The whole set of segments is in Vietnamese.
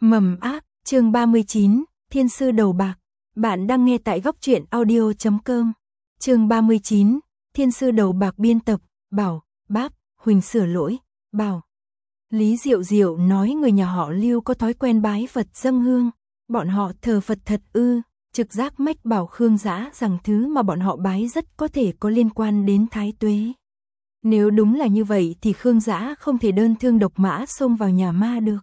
Mầm ác, chương 39, Thiên sư đầu bạc. Bạn đang nghe tại góc truyện audio.com. Chương 39, Thiên sư đầu bạc. Biên tập, Bảo, Báp, Huỳnh sửa lỗi, Bảo. Lý Diệu Diệu nói người nhà họ Lưu có thói quen bái Phật dâng hương, bọn họ thờ Phật thật ư? Trực giác mách bảo Khương Dã rằng thứ mà bọn họ bái rất có thể có liên quan đến Thái Tuế. Nếu đúng là như vậy thì Khương Dã không thể đơn thương độc mã xông vào nhà ma được.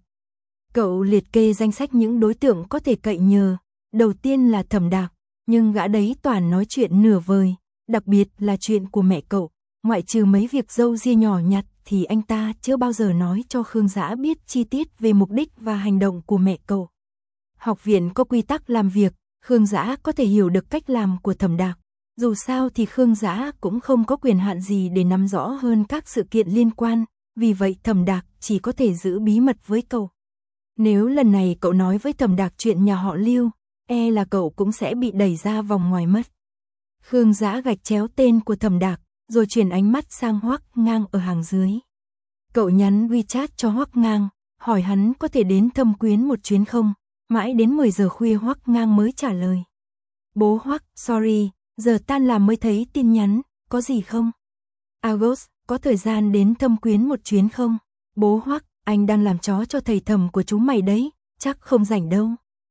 Cậu liệt kê danh sách những đối tượng có thể cậy nhờ. Đầu tiên là Thẩm Đạc, nhưng gã đấy toàn nói chuyện nửa vời, đặc biệt là chuyện của mẹ cậu. Ngoại trừ mấy việc râu ria nhỏ nhặt thì anh ta chưa bao giờ nói cho Khương Dã biết chi tiết về mục đích và hành động của mẹ cậu. Học viện có quy tắc làm việc, Khương Dã có thể hiểu được cách làm của Thẩm Đạc. Dù sao thì Khương Dã cũng không có quyền hạn gì để nắm rõ hơn các sự kiện liên quan, vì vậy Thẩm Đạc chỉ có thể giữ bí mật với cậu. Nếu lần này cậu nói với Thẩm Đạc chuyện nhà họ Lưu, e là cậu cũng sẽ bị đẩy ra vòng ngoài mất. Khương Dã gạch chéo tên của Thẩm Đạc, rồi chuyển ánh mắt sang Hoắc Ngang ở hàng dưới. Cậu nhắn WeChat cho Hoắc Ngang, hỏi hắn có thể đến Thâm Quyến một chuyến không, mãi đến 10 giờ khuya Hoắc Ngang mới trả lời. Bố Hoắc, sorry, giờ tan làm mới thấy tin nhắn, có gì không? August, có thời gian đến Thâm Quyến một chuyến không? Bố Hoắc, anh đang làm chó cho thầy Thẩm của chú mày đấy, chắc không rảnh đâu.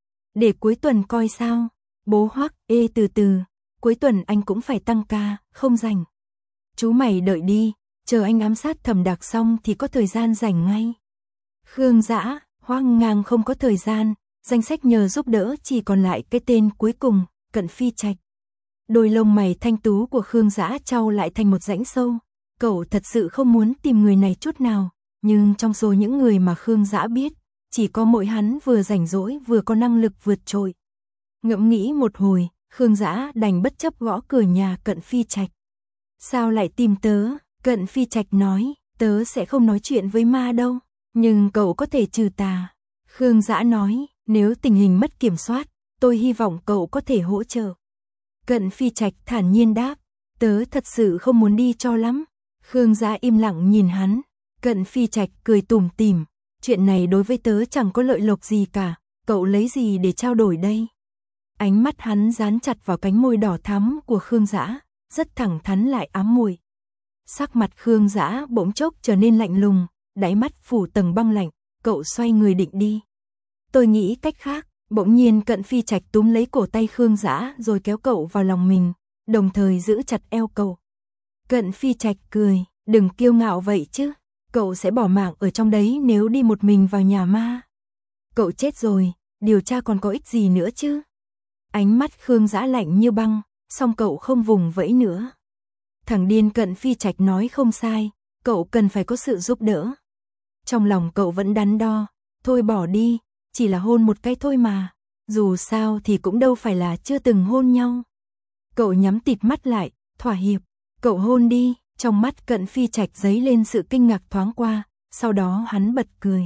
Để cuối tuần coi sao? Bố Hoắc, từ từ, cuối tuần anh cũng phải tăng ca, không rảnh. Chú mày đợi đi, chờ anh ám sát Thẩm Đạc xong thì có thời gian rảnh ngay. Khương Dã, Hoắc Ngang không có thời gian, danh sách nhờ giúp đỡ chỉ còn lại cái tên cuối cùng, Cận Phi Trạch. Đôi lông mày thanh tú của Khương Dã trao lại thành một rãnh sâu. Cậu thật sự không muốn tìm người này chút nào, nhưng trong số những người mà Khương Dã biết, chỉ có mỗi hắn vừa rảnh rỗi vừa có năng lực vượt trội. Ngẫm nghĩ một hồi, Khương Dã đành bất chấp gõ cửa nhà Cận Phi Trạch. Sao lại tìm tớ? Cận Phi Trạch nói, tớ sẽ không nói chuyện với ma đâu, nhưng cậu có thể trừ tà. Khương Dã nói, nếu tình hình mất kiểm soát, tôi hy vọng cậu có thể hỗ trợ. Cận Phi Trạch thản nhiên đáp, tớ thật sự không muốn đi cho lắm. Khương Dã im lặng nhìn hắn. Cận Phi Trạch cười tủm tỉm, chuyện này đối với tớ chẳng có lợi lộc gì cả, cậu lấy gì để trao đổi đây? Ánh mắt hắn dán chặt vào cánh môi đỏ thắm của Khương Dã, rất thẳng thắn lại ám muội. Sắc mặt Khương Dã bỗng chốc trở nên lạnh lùng, đáy mắt phủ tầng băng lạnh, cậu xoay người định đi. Tôi nghĩ cách khác. Bỗng nhiên Cận Phi Trạch túm lấy cổ tay Khương Dã rồi kéo cậu vào lòng mình, đồng thời giữ chặt eo cậu. Cận Phi Trạch cười, đừng kiêu ngạo vậy chứ, cậu sẽ bỏ mạng ở trong đấy nếu đi một mình vào nhà ma. Cậu chết rồi, điều tra còn có ích gì nữa chứ? Ánh mắt Khương Dã lạnh như băng, song cậu không vùng vẫy nữa. Thằng điên Cận Phi Trạch nói không sai, cậu cần phải có sự giúp đỡ. Trong lòng cậu vẫn đắn đo, thôi bỏ đi. Chỉ là hôn một cái thôi mà, dù sao thì cũng đâu phải là chưa từng hôn nhau. Cậu nhắm tịt mắt lại, thỏa hiệp, cậu hôn đi, trong mắt Cận Phi Trạch dấy lên sự kinh ngạc thoáng qua, sau đó hắn bật cười.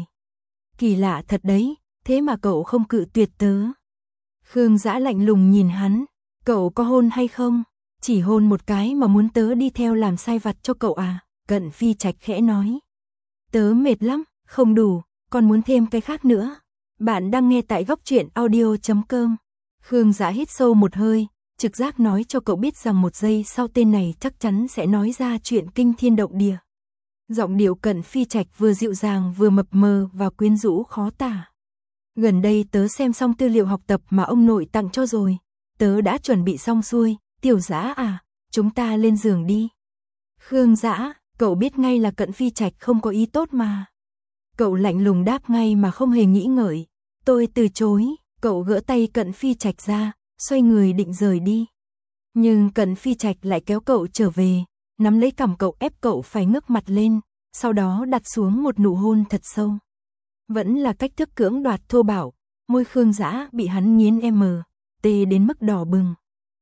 Kỳ lạ thật đấy, thế mà cậu không cự tuyệt tớ. Khương Dã lạnh lùng nhìn hắn, cậu có hôn hay không? Chỉ hôn một cái mà muốn tớ đi theo làm sai vặt cho cậu à? Cận Phi Trạch khẽ nói. Tớ mệt lắm, không đủ, còn muốn thêm cái khác nữa. Bạn đang nghe tại góc truyện audio.com. Khương Dã hít sâu một hơi, trực giác nói cho cậu biết rằng một giây sau tên này chắc chắn sẽ nói ra chuyện kinh thiên động địa. Giọng điệu Cận Phi Trạch vừa dịu dàng vừa mập mờ và quyến rũ khó tả. Gần đây tớ xem xong tư liệu học tập mà ông nội tặng cho rồi. Tớ đã chuẩn bị xong xuôi, Tiểu Dã à, chúng ta lên giường đi. Khương Dã, cậu biết ngay là Cận Phi Trạch không có ý tốt mà. Cậu lạnh lùng đáp ngay mà không hề nghĩ ngợi. Tôi từ chối, cậu gỡ tay Cận Phi Trạch ra, xoay người định rời đi. Nhưng Cận Phi Trạch lại kéo cậu trở về, nắm lấy cằm cậu ép cậu phải ngước mặt lên, sau đó đặt xuống một nụ hôn thật sâu. Vẫn là cách thức cưỡng đoạt thô bạo, môi Khương Dã bị hắn nghiến T đến mức đỏ bừng.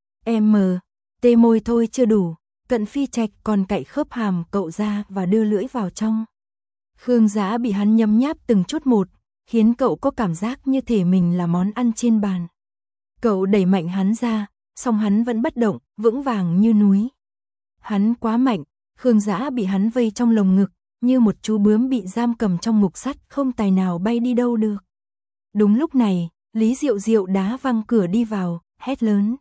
T môi thôi chưa đủ, Cận Phi Trạch còn cạy khớp hàm cậu ra và đưa lưỡi vào trong. Khương Dã bị hắn nhấm nháp từng chút một, khiến cậu có cảm giác như thể mình là món ăn trên bàn. Cậu đẩy mạnh hắn ra, song hắn vẫn bất động, vững vàng như núi. Hắn quá mạnh, Khương Dã bị hắn vây trong lồng ngực, như một chú bướm bị giam cầm trong ngục sắt không tài nào bay đi đâu được. Đúng lúc này, Lý Diệu Diệu đá văng cửa đi vào, hét lớn.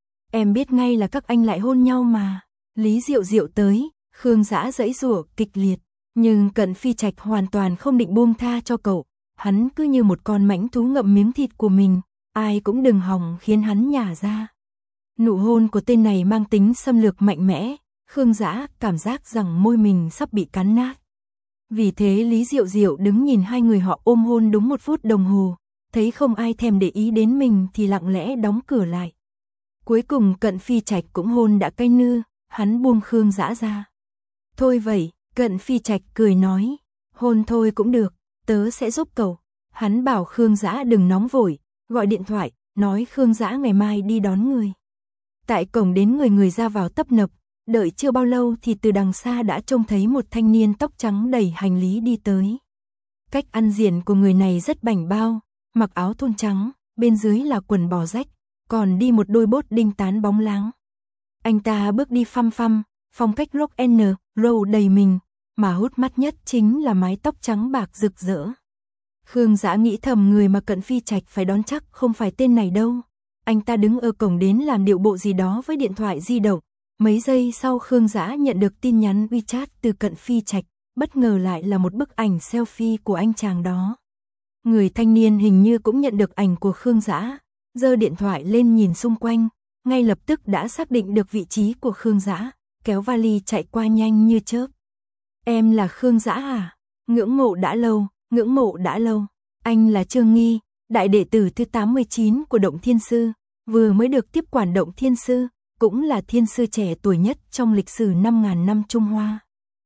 Em biết ngay là các anh lại hôn nhau mà. Lý Diệu Diệu tới, Khương Dã giãy giụa kịch liệt, nhưng Cận Phi Trạch hoàn toàn không định buông tha cho cậu, hắn cứ như một con mãnh thú ngậm miếng thịt của mình, ai cũng đừng hòng khiến hắn nhả ra. Nụ hôn của tên này mang tính xâm lược mạnh mẽ, Khương Dã cảm giác rằng môi mình sắp bị cắn nát. Vì thế Lý Diệu Diệu đứng nhìn hai người họ ôm hôn đúng 1 phút đồng hồ, thấy không ai thèm để ý đến mình thì lặng lẽ đóng cửa lại. Cuối cùng Cận Phi Trạch cũng hôn đã cay nư, hắn buông Khương Dã ra. Thôi vậy, Cận Phi Trạch cười nói, hôn thôi cũng được, tớ sẽ giúp cậu. Hắn bảo Khương Dã đừng nóng vội, gọi điện thoại, nói Khương Dã ngày mai đi đón người. Tại cổng đến người ra vào tấp nập, đợi chưa bao lâu thì từ đằng xa đã trông thấy một thanh niên tóc trắng đẩy hành lý đi tới. Cách ăn diện của người này rất bảnh bao, mặc áo thun trắng, bên dưới là quần bò rách, còn đi một đôi bốt đinh tán bóng láng. Anh ta bước đi phăm phăm, phong cách rock and roll đầy mình, mà hút mắt nhất chính là mái tóc trắng bạc rực rỡ. Khương Dã nghĩ thầm người mà Cận Phi Trạch phải đón chắc không phải tên này đâu. Anh ta đứng ở cổng đến làm điệu bộ gì đó với điện thoại di động. Mấy giây sau Khương Dã nhận được tin nhắn WeChat từ Cận Phi Trạch, bất ngờ lại là một bức ảnh selfie của anh chàng đó. Người thanh niên hình như cũng nhận được ảnh của Khương Dã, giơ điện thoại lên nhìn xung quanh, ngay lập tức đã xác định được vị trí của Khương Dã, kéo vali chạy qua nhanh như chớp. Em là Khương Dã à? Ngưỡng mộ đã lâu, ngưỡng mộ đã lâu. Anh là Trương Nghi, đại đệ tử thứ 89 của Động Thiên Sư, vừa mới được tiếp quản Động Thiên Sư, cũng là thiên sư trẻ tuổi nhất trong lịch sử 5.000 năm Trung Hoa.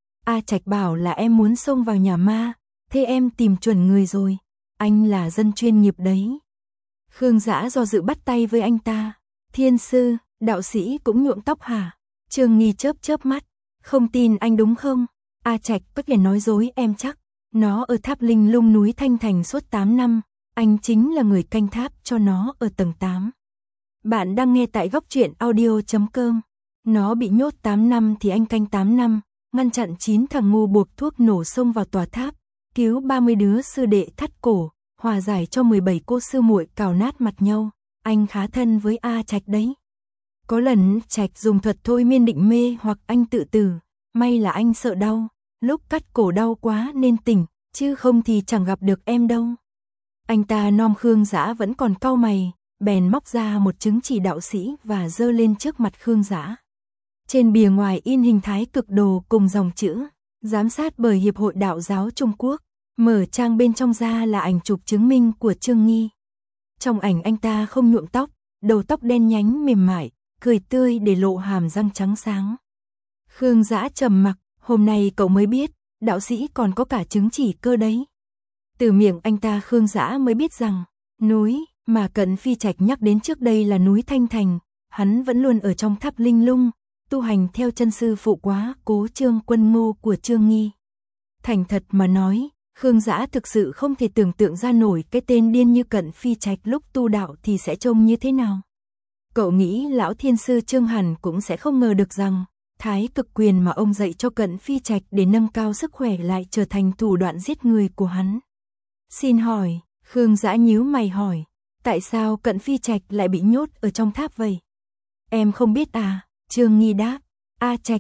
A Trạch bảo là em muốn xông vào nhà ma, thế em tìm chuẩn người rồi, anh là dân chuyên nghiệp đấy. Khương Dã do dự bắt tay với anh ta, thiên sư, đạo sĩ cũng nhuộm tóc hả? Trương Nghi chớp chớp mắt, không tin anh đúng không? A Trạch có thể nói dối em chắc, nó ở tháp linh lung núi Thanh Thành suốt 8 năm, anh chính là người canh tháp cho nó ở tầng 8. Bạn đang nghe tại góc truyện audio.com. Nó bị nhốt 8 năm thì anh canh 8 năm, ngăn chặn 9 thằng ngu buộc thuốc nổ xông vào tòa tháp, cứu 30 đứa sư đệ thắt cổ, hòa giải cho 17 cô sư muội cào nát mặt nhau. Anh khá thân với A Trạch đấy. Có lần Trạch dùng thuật thôi miên định mê hoặc anh tự tử, may là anh sợ đau, lúc cắt cổ đau quá nên tỉnh, chứ không thì chẳng gặp được em đâu. Anh ta nom Khương Dã vẫn còn cau mày, bèn móc ra một chứng chỉ đạo sĩ và giơ lên trước mặt Khương Dã. Trên bìa ngoài in hình thái cực đồ cùng dòng chữ, giám sát bởi Hiệp hội Đạo giáo Trung Quốc, mở trang bên trong ra là ảnh chụp chứng minh của Trương Nghi. Trong ảnh anh ta không nhuộm tóc, đầu tóc đen nhánh mềm mại, cười tươi để lộ hàm răng trắng sáng. Khương Dã trầm mặc, hôm nay cậu mới biết, đạo sĩ còn có cả chứng chỉ cơ đấy. Từ miệng anh ta Khương Dã mới biết rằng, núi mà Cận Phi Trạch nhắc đến trước đây là núi Thanh Thành, hắn vẫn luôn ở trong tháp linh lung, tu hành theo chân sư phụ quá cố Trương Quân Ngô của Trương Nghi. Thành thật mà nói, Khương Dã thực sự không thể tưởng tượng ra nổi cái tên điên như Cận Phi Trạch lúc tu đạo thì sẽ trông như thế nào. Cậu nghĩ lão thiên sư Trương hẳn cũng sẽ không ngờ được rằng, thái cực quyền mà ông dạy cho Cận Phi Trạch để nâng cao sức khỏe lại trở thành thủ đoạn giết người của hắn. Xin hỏi, Khương Dã nhíu mày hỏi, tại sao Cận Phi Trạch lại bị nhốt ở trong tháp vậy? Em không biết à? Trương Nghi đáp, A Trạch,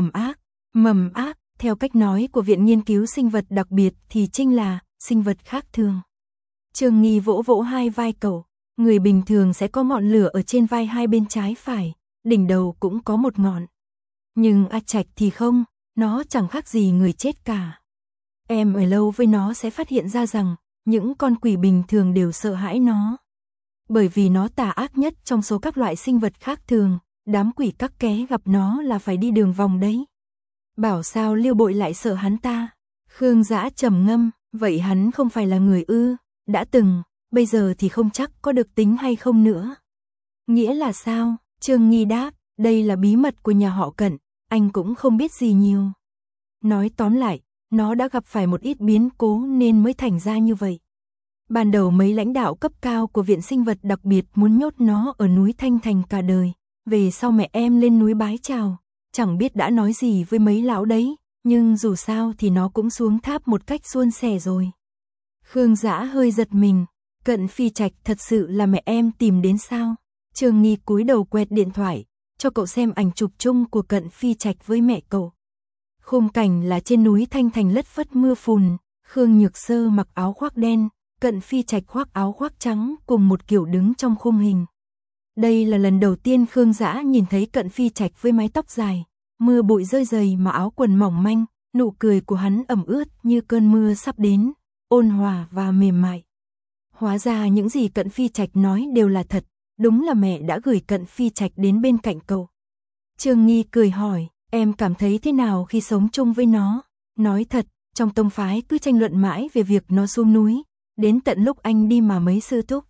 mầm ác, theo cách nói của Viện Nghiên cứu Sinh vật đặc biệt thì chính là sinh vật khác thường. Trương Nghi vỗ vỗ hai vai cậu, người bình thường sẽ có ngọn lửa ở trên vai hai bên trái phải, đỉnh đầu cũng có một ngọn. Nhưng A Trạch thì không, nó chẳng khác gì người chết cả. Em ở lâu với nó sẽ phát hiện ra rằng, những con quỷ bình thường đều sợ hãi nó. Bởi vì nó tà ác nhất trong số các loại sinh vật khác thường, đám quỷ các ké gặp nó là phải đi đường vòng đấy. Bảo sao Lưu Bội lại sợ hắn ta? Khương Dã trầm ngâm, vậy hắn không phải là người ư? Đã từng, bây giờ thì không chắc có được tính hay không nữa. Nghĩa là sao? Trương Nghi đáp, đây là bí mật của nhà họ Cận, anh cũng không biết gì nhiều. Nói tóm lại, nó đã gặp phải một ít biến cố nên mới thành ra như vậy. Ban đầu mấy lãnh đạo cấp cao của Viện Sinh vật đặc biệt muốn nhốt nó ở núi Thanh Thành cả đời. Về sau mẹ em lên núi bái chào, chẳng biết đã nói gì với mấy lão đấy, nhưng dù sao thì nó cũng xuống tháp một cách suôn sẻ rồi. Khương Dã hơi giật mình, Cận Phi Trạch, thật sự là mẹ em tìm đến sao? Trương Nghi cúi đầu quẹt điện thoại, cho cậu xem ảnh chụp chung của Cận Phi Trạch với mẹ cậu. Khung cảnh là trên núi Thanh Thành lất phất mưa phùn, Khương Nhược Sơ mặc áo khoác đen, Cận Phi Trạch khoác áo khoác trắng cùng một kiểu đứng trong khung hình. Đây là lần đầu tiên Khương Dã nhìn thấy Cận Phi Trạch với mái tóc dài, mưa bụi rơi dày mà áo quần mỏng manh, nụ cười của hắn ẩm ướt như cơn mưa sắp đến, ôn hòa và mềm mại. Hóa ra những gì Cận Phi Trạch nói đều là thật, đúng là mẹ đã gửi Cận Phi Trạch đến bên cạnh cậu. Trương Nghi cười hỏi, em cảm thấy thế nào khi sống chung với nó? Nói thật, trong tông phái cứ tranh luận mãi về việc nó xuống núi, đến tận lúc anh đi mà mấy sư thúc,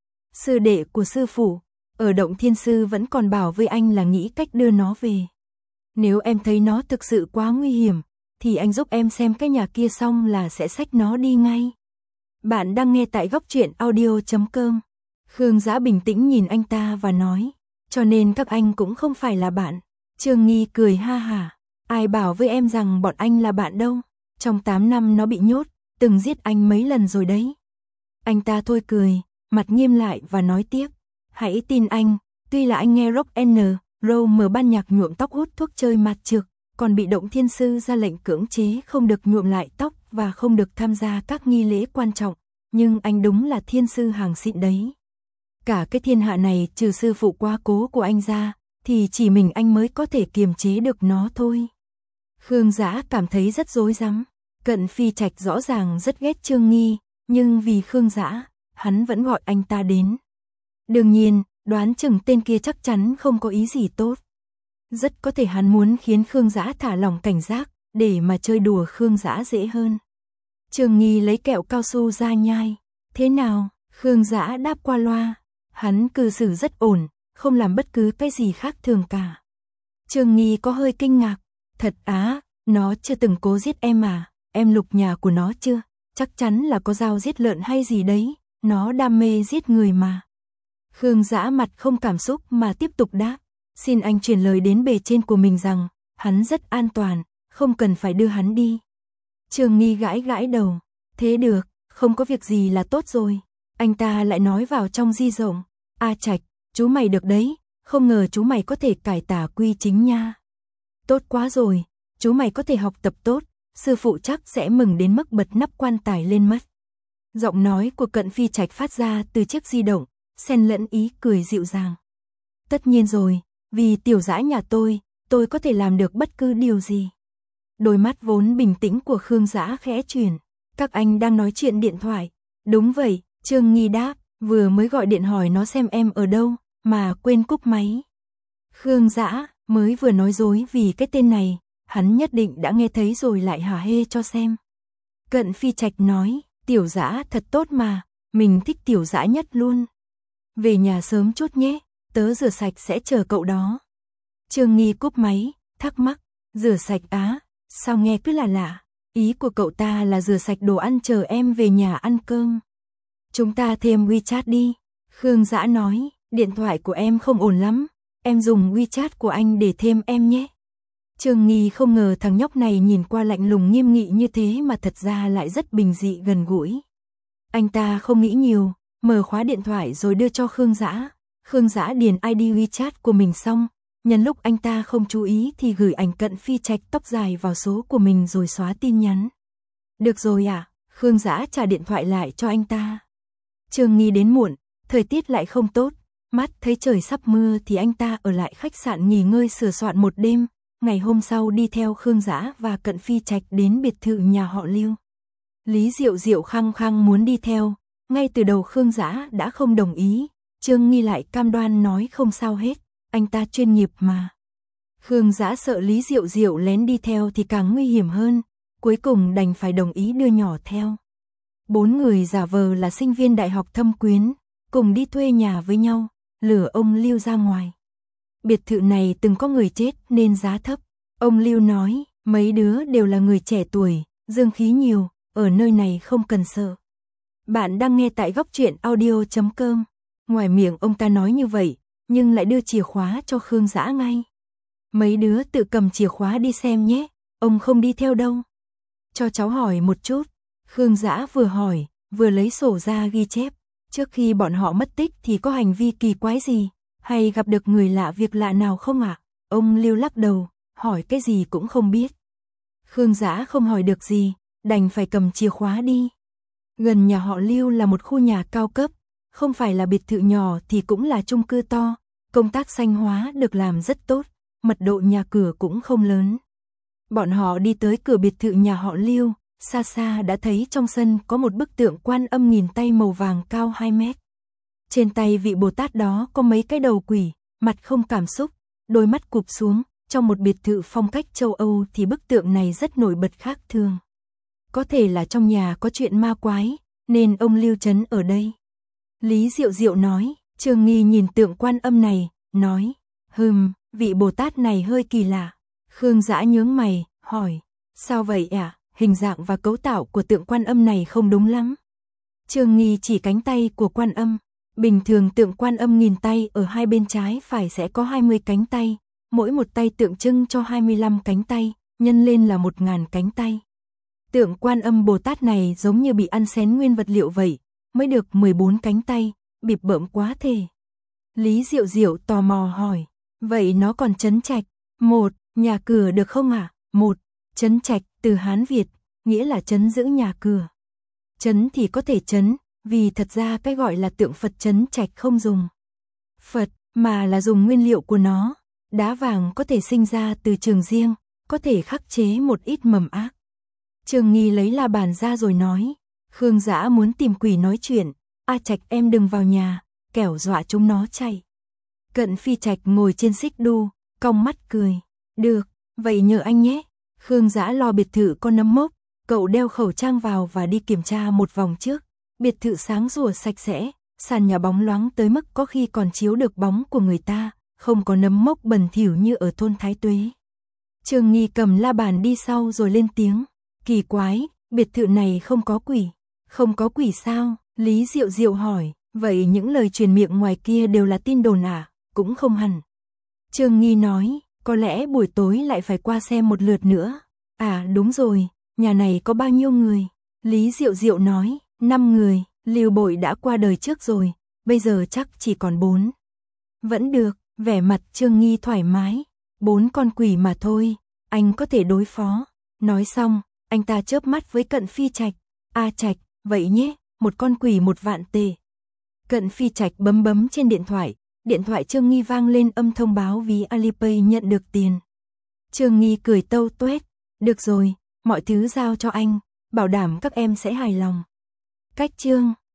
sư đệ của sư phụ, ở Động Thiên Sư vẫn còn bảo với anh là nghĩ cách đưa nó về. Nếu em thấy nó thực sự quá nguy hiểm, thì anh giúp em xem cái nhà kia xong là sẽ xách nó đi ngay. Bạn đang nghe tại goctruyện.audio.com. Khương Dã bình tĩnh nhìn anh ta và nói, cho nên các anh cũng không phải là bạn. Trương Nghi cười ha hả, ai bảo với em rằng bọn anh là bạn đâu, trong 8 năm nó bị nhốt, từng giết anh mấy lần rồi đấy. Anh ta thôi cười, mặt nghiêm lại và nói tiếp, hãy tin anh, tuy là anh nghe Rock N. Roll mở ban nhạc nhuộm tóc hút thuốc chơi mặt trược, còn bị Động Thiên Sư ra lệnh cưỡng chế không được nhuộm lại tóc và không được tham gia các nghi lễ quan trọng, nhưng anh đúng là thiên sư hàng xịn đấy. Cả cái thiên hạ này trừ sư phụ quá cố của anh ra, thì chỉ mình anh mới có thể kiềm chế được nó thôi. Khương Dã cảm thấy rất rối rắm, Cận Phi Trạch rõ ràng rất ghét Trương Nghi, nhưng vì Khương Dã, hắn vẫn gọi anh ta đến. Đương nhiên, đoán chừng tên kia chắc chắn không có ý gì tốt. Rất có thể hắn muốn khiến Khương Dã thả lỏng cảnh giác, để mà chơi đùa Khương Dã dễ hơn. Trương Nghi lấy kẹo cao su ra nhai. Thế nào? Khương Dã đáp qua loa. Hắn cư xử rất ổn, không làm bất cứ cái gì khác thường cả. Trương Nghi có hơi kinh ngạc. Thật á, nó chưa từng cố giết em à? Em lục nhà của nó chưa? Chắc chắn là có dao giết lợn hay gì đấy. Nó đam mê giết người mà. Khương Dã mặt không cảm xúc mà tiếp tục đáp. Xin anh truyền lời đến bề trên của mình rằng, hắn rất an toàn, không cần phải đưa hắn đi. Trương Nghi gãi gãi đầu. Thế được, không có việc gì là tốt rồi. Anh ta lại nói vào trong di rộng. A Trạch, chú mày được đấy, không ngờ chú mày có thể cải tà quy chính nha. Tốt quá rồi, chú mày có thể học tập tốt, sư phụ chắc sẽ mừng đến mức bật nắp quan tài lên mất. Giọng nói của Cận Phi Trạch phát ra từ chiếc di động, xen lẫn ý cười dịu dàng. Tất nhiên rồi, vì tiểu Dã nhà tôi có thể làm được bất cứ điều gì. Đôi mắt vốn bình tĩnh của Khương Dã khẽ chuyển. Các anh đang nói chuyện điện thoại. Đúng vậy, Trương Nghi đáp, vừa mới gọi điện hỏi nó xem em ở đâu, mà quên cúp máy. Khương Dã mới vừa nói dối vì cái tên này, hắn nhất định đã nghe thấy rồi lại hả hê cho xem. Cận Phi Trạch nói, tiểu Dã thật tốt mà, mình thích tiểu Dã nhất luôn. Về nhà sớm chút nhé, tớ rửa sạch sẽ chờ cậu đó. Trương Nghi cúp máy, thắc mắc, rửa sạch á, sao nghe cứ là lạ, ý của cậu ta là rửa sạch đồ ăn chờ em về nhà ăn cơm. Chúng ta thêm WeChat đi, Khương Dã nói, điện thoại của em không ổn lắm, em dùng WeChat của anh để thêm em nhé. Trương Nghi không ngờ thằng nhóc này nhìn qua lạnh lùng nghiêm nghị như thế mà thật ra lại rất bình dị gần gũi. Anh ta không nghĩ nhiều, mở khóa điện thoại rồi đưa cho Khương Dã. Khương Dã điền ID WeChat của mình xong, nhân lúc anh ta không chú ý thì gửi ảnh Cận Phi Trạch tóc dài vào số của mình rồi xóa tin nhắn. Được rồi à, Khương Dã trả điện thoại lại cho anh ta. Trương Nghi đến muộn, thời tiết lại không tốt, mắt thấy trời sắp mưa thì anh ta ở lại khách sạn nghỉ ngơi sửa soạn một đêm, ngày hôm sau đi theo Khương Dã và Cận Phi Trạch đến biệt thự nhà họ Lưu. Lý Diệu Diệu khăng khăng muốn đi theo, ngay từ đầu Khương Dã đã không đồng ý, Trương Nghi lại cam đoan nói không sao hết, anh ta chuyên nghiệp mà. Khương Dã sợ Lý Diệu Diệu lén đi theo thì càng nguy hiểm hơn, cuối cùng đành phải đồng ý đưa nhỏ theo. 4 người giả vờ là sinh viên đại học Thâm Quyến, cùng đi thuê nhà với nhau, lừa ông Lưu ra ngoài. Biệt thự này từng có người chết nên giá thấp. Ông Lưu nói, mấy đứa đều là người trẻ tuổi, dương khí nhiều, ở nơi này không cần sợ. Bạn đang nghe tại goctruyện.audio.com. Ngoài miệng ông ta nói như vậy, nhưng lại đưa chìa khóa cho Khương Dã ngay. Mấy đứa tự cầm chìa khóa đi xem nhé, ông không đi theo đâu. Cho cháu hỏi một chút. Khương Dã vừa hỏi, vừa lấy sổ ra ghi chép. Trước khi bọn họ mất tích thì có hành vi kỳ quái gì, hay gặp được người lạ việc lạ nào không ạ? Ông Lưu lắc đầu, hỏi cái gì cũng không biết. Khương Dã không hỏi được gì, đành phải cầm chìa khóa đi. Gần nhà họ Lưu là một khu nhà cao cấp, không phải là biệt thự nhỏ thì cũng là chung cư to, công tác xanh hóa được làm rất tốt, mật độ nhà cửa cũng không lớn. Bọn họ đi tới cửa biệt thự nhà họ Lưu, xa xa đã thấy trong sân có một bức tượng Quan Âm nghìn tay màu vàng cao 2 mét. Trên tay vị Bồ Tát đó có mấy cái đầu quỷ, mặt không cảm xúc, đôi mắt cụp xuống, trong một biệt thự phong cách châu Âu thì bức tượng này rất nổi bật khác thường. Có thể là trong nhà có chuyện ma quái, nên ông Lưu trấn ở đây. Lý Diệu Diệu nói, Trương Nghi nhìn tượng Quan Âm này, nói, vị Bồ Tát này hơi kỳ lạ. Khương Dã nhướng mày, hỏi, sao vậy ạ? Hình dạng và cấu tạo của tượng Quan Âm này không đúng lắm. Trương Nghi chỉ cánh tay của Quan Âm. Bình thường tượng Quan Âm nghìn tay ở hai bên trái phải sẽ có 20 cánh tay, mỗi một tay tượng trưng cho 25 cánh tay, nhân lên là 1000 cánh tay. Tượng Quan Âm Bồ Tát này giống như bị ăn xén nguyên vật liệu vậy, mới được 14 cánh tay, bịp bợm quá thể. Lý Diệu Diệu tò mò hỏi, vậy nó còn trấn trạch, nhà cửa được không ạ? Trấn trạch từ Hán Việt, nghĩa là trấn giữ nhà cửa. Trấn thì có thể trấn, vì thật ra cái gọi là tượng Phật trấn trạch không dùng Phật, mà là dùng nguyên liệu của nó. Đá vàng có thể sinh ra từ trường riêng, có thể khắc chế một ít mầm ác. Trương Nghi lấy la bàn ra rồi nói, Khương Dã muốn tìm quỷ nói chuyện, A Trạch em đừng vào nhà, kẻo dọa chúng nó chạy. Cận Phi Trạch ngồi trên xích đu, cong mắt cười, được, vậy nhờ anh nhé. Khương Dã lo biệt thự có nấm mốc, cậu đeo khẩu trang vào và đi kiểm tra một vòng trước. Biệt thự sáng sủa sạch sẽ, sàn nhà bóng loáng tới mức có khi còn chiếu được bóng của người ta, không có nấm mốc bẩn thỉu như ở thôn Thái Tuế. Trương Nghi cầm la bàn đi sau rồi lên tiếng, kỳ quái, biệt thự này không có quỷ. Không có quỷ sao? Lý Diệu Diệu hỏi, vậy những lời truyền miệng ngoài kia đều là tin đồn à? Cũng không hẳn. Trương Nghi nói, có lẽ buổi tối lại phải qua xem một lượt nữa. À đúng rồi, nhà này có bao nhiêu người? Lý Diệu Diệu nói, 5 người, Lưu Bội đã qua đời trước rồi, bây giờ chắc chỉ còn 4. Vẫn được, vẻ mặt Trương Nghi thoải mái, 4 con quỷ mà thôi, anh có thể đối phó. Nói xong, anh ta chớp mắt với Cận Phi Trạch, A Trạch, vậy nhé, một con quỷ 1 vạn tệ. Cận Phi Trạch bấm trên điện thoại Trương Nghi vang lên âm thông báo ví Alipay nhận được tiền. Trương Nghi cười tâu tuét, được rồi, mọi thứ giao cho anh, bảo đảm các em sẽ hài lòng. Cách chương